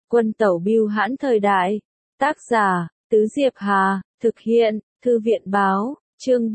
Quân tẩu bưu hãn thời đại. Tác giả, Tứ Diệp Hà, thực hiện, Thư viện báo, chương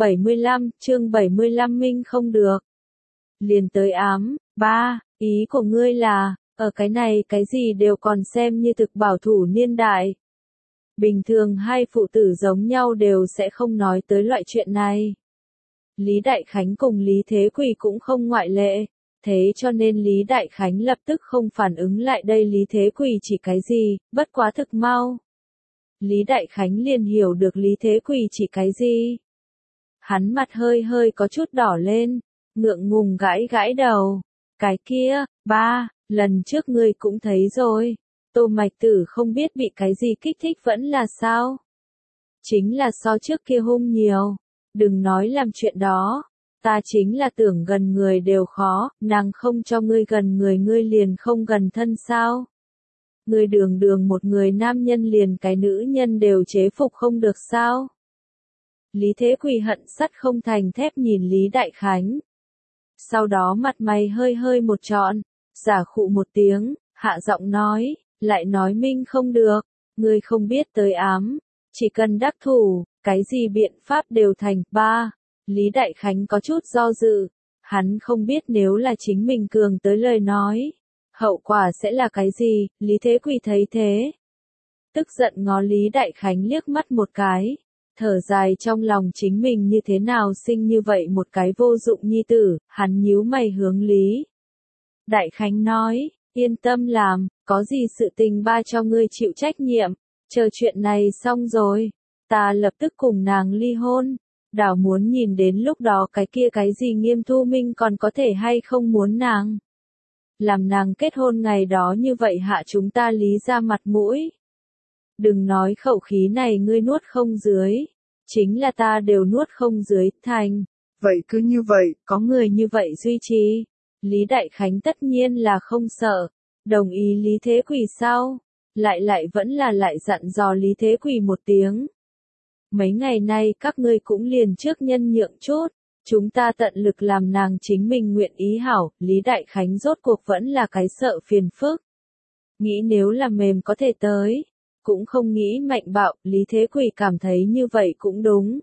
75 Minh không được. Liền tới ám, ba, ý của ngươi là, ở cái này cái gì đều còn xem như thực bảo thủ niên đại. Bình thường hai phụ tử giống nhau đều sẽ không nói tới loại chuyện này. Lý Đại Khánh cùng Lý Thế Quỳ cũng không ngoại lệ. Thế cho nên Lý Đại Khánh lập tức không phản ứng lại đây Lý Thế Quỳ chỉ cái gì, bất quá thực mau. Lý Đại Khánh liền hiểu được Lý Thế Quỳ chỉ cái gì. Hắn mặt hơi hơi có chút đỏ lên, ngượng ngùng gãi gãi đầu. Cái kia, ba, lần trước ngươi cũng thấy rồi. Tô Mạch Tử không biết bị cái gì kích thích vẫn là sao? Chính là so trước kia hung nhiều. Đừng nói làm chuyện đó. Ta chính là tưởng gần người đều khó, nàng không cho ngươi gần người ngươi liền không gần thân sao? Ngươi đường một người nam nhân liền cái nữ nhân đều chế phục không được sao? Lý Thế Quỳ hận sắt không thành thép nhìn Lý Đại Khánh. Sau đó mặt mày hơi hơi một trọn, giả khụ một tiếng, hạ giọng nói, lại nói Minh không được, ngươi không biết tới ám, chỉ cần đắc thủ, cái gì biện pháp đều thành. Ba. Lý Đại Khánh có chút do dự, hắn không biết nếu là chính mình cường tới lời nói, hậu quả sẽ là cái gì. Lý Thế Quỳ thấy thế, tức giận ngó Lý Đại Khánh liếc mắt một cái, thở dài trong lòng chính mình như thế nào sinh như vậy một cái vô dụng nhi tử. Hắn nhíu mày hướng Lý Đại Khánh nói, yên tâm làm, có gì sự tình ba cho ngươi chịu trách nhiệm, chờ chuyện này xong rồi, ta lập tức cùng nàng ly hôn. Đảo muốn nhìn đến lúc đó cái kia cái gì Nghiêm Thu Minh còn có thể hay không muốn nàng. Làm nàng kết hôn ngày đó như vậy hạ chúng ta Lý ra mặt mũi. Đừng nói khẩu khí này ngươi nuốt không dưới. Chính là ta đều nuốt không dưới. Thành. Vậy cứ như vậy, có người như vậy duy trì. Lý Đại Khánh tất nhiên là không sợ. Đồng ý Lý Thế Quỳ sao? Lại vẫn là lại dặn dò Lý Thế Quỳ một tiếng. Mấy ngày nay các ngươi cũng liền trước nhân nhượng chút, chúng ta tận lực làm nàng chính mình nguyện ý hảo. Lý Đại Khánh rốt cuộc vẫn là cái sợ phiền phức. Nghĩ nếu là mềm có thể tới, cũng không nghĩ mạnh bạo. Lý Thế Quỳ cảm thấy như vậy cũng đúng.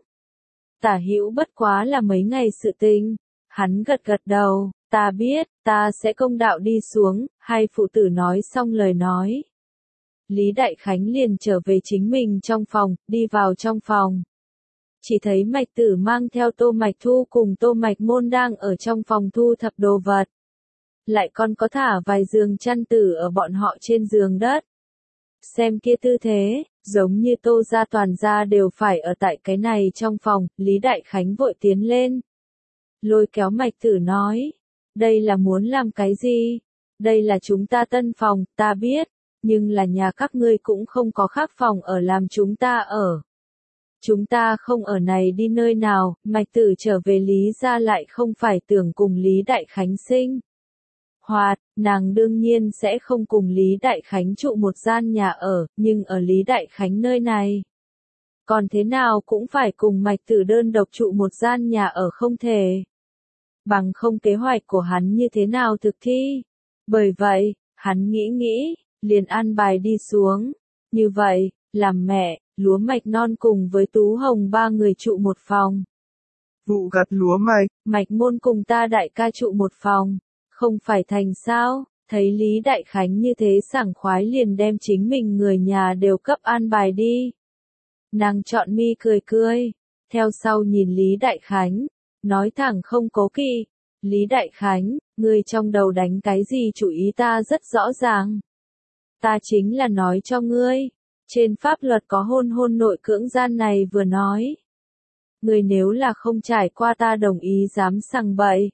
Tả hữu bất quá là mấy ngày sự tình. Hắn gật gật đầu, ta biết, ta sẽ công đạo đi xuống. Hai phụ tử nói xong lời nói, Lý Đại Khánh liền trở về chính mình trong phòng, đi vào trong phòng. Chỉ thấy Mạch Tử mang theo Tô Mạch Thu cùng Tô Mạch Môn đang ở trong phòng thu thập đồ vật. Lại còn có thả vài giường chăn tử ở bọn họ trên giường đất. Xem kia tư thế, giống như Tô gia toàn gia đều phải ở tại cái này trong phòng. Lý Đại Khánh vội tiến lên, lôi kéo Mạch Tử nói, đây là muốn làm cái gì? Đây là chúng ta tân phòng, ta biết. Nhưng là nhà các ngươi cũng không có khác phòng ở làm chúng ta ở. Chúng ta không ở này đi nơi nào. Mạch Tử trở về Lý gia lại không phải tưởng cùng Lý Đại Khánh sinh hoạt, nàng đương nhiên sẽ không cùng Lý Đại Khánh trụ một gian nhà ở, nhưng ở Lý Đại Khánh nơi này, còn thế nào cũng phải cùng Mạch Tử đơn độc trụ một gian nhà ở không thể. Bằng không kế hoạch của hắn như thế nào thực thi. Bởi vậy, hắn nghĩ, liền an bài đi xuống. Như vậy, làm mẹ, Lúa Mạch Non cùng với Tú Hồng ba người trụ một phòng. Vụ gặt lúa mạch, Mạch Môn cùng ta đại ca trụ một phòng. Không phải thành sao? Thấy Lý Đại Khánh như thế sảng khoái liền đem chính mình người nhà đều cấp an bài đi. Nàng chọn mi cười. Theo sau nhìn Lý Đại Khánh, nói thẳng không cố kỵ. Lý Đại Khánh, ngươi trong đầu đánh cái gì chủ ý ta rất rõ ràng. Ta chính là nói cho ngươi, trên pháp luật có hôn nội cưỡng gian này vừa nói. Ngươi nếu là không trải qua ta đồng ý dám sằng bậy,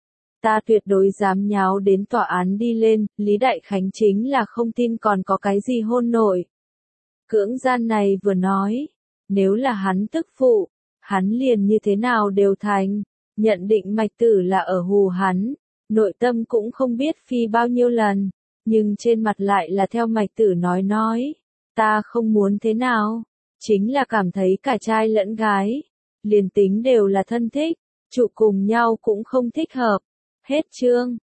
ta tuyệt đối dám nháo đến tòa án đi lên. Lý Đại Khánh chính là không tin còn có cái gì hôn nội cưỡng gian này vừa nói, nếu là hắn tức phụ, hắn liền như thế nào đều thành. Nhận định Mạch Tử là ở hù hắn, nội tâm cũng không biết phi bao nhiêu lần, nhưng trên mặt lại là theo Mạch Tử nói, ta không muốn thế nào, chính là cảm thấy cả trai lẫn gái, liền tính đều là thân thích, trụ cùng nhau cũng không thích hợp. Hết chương.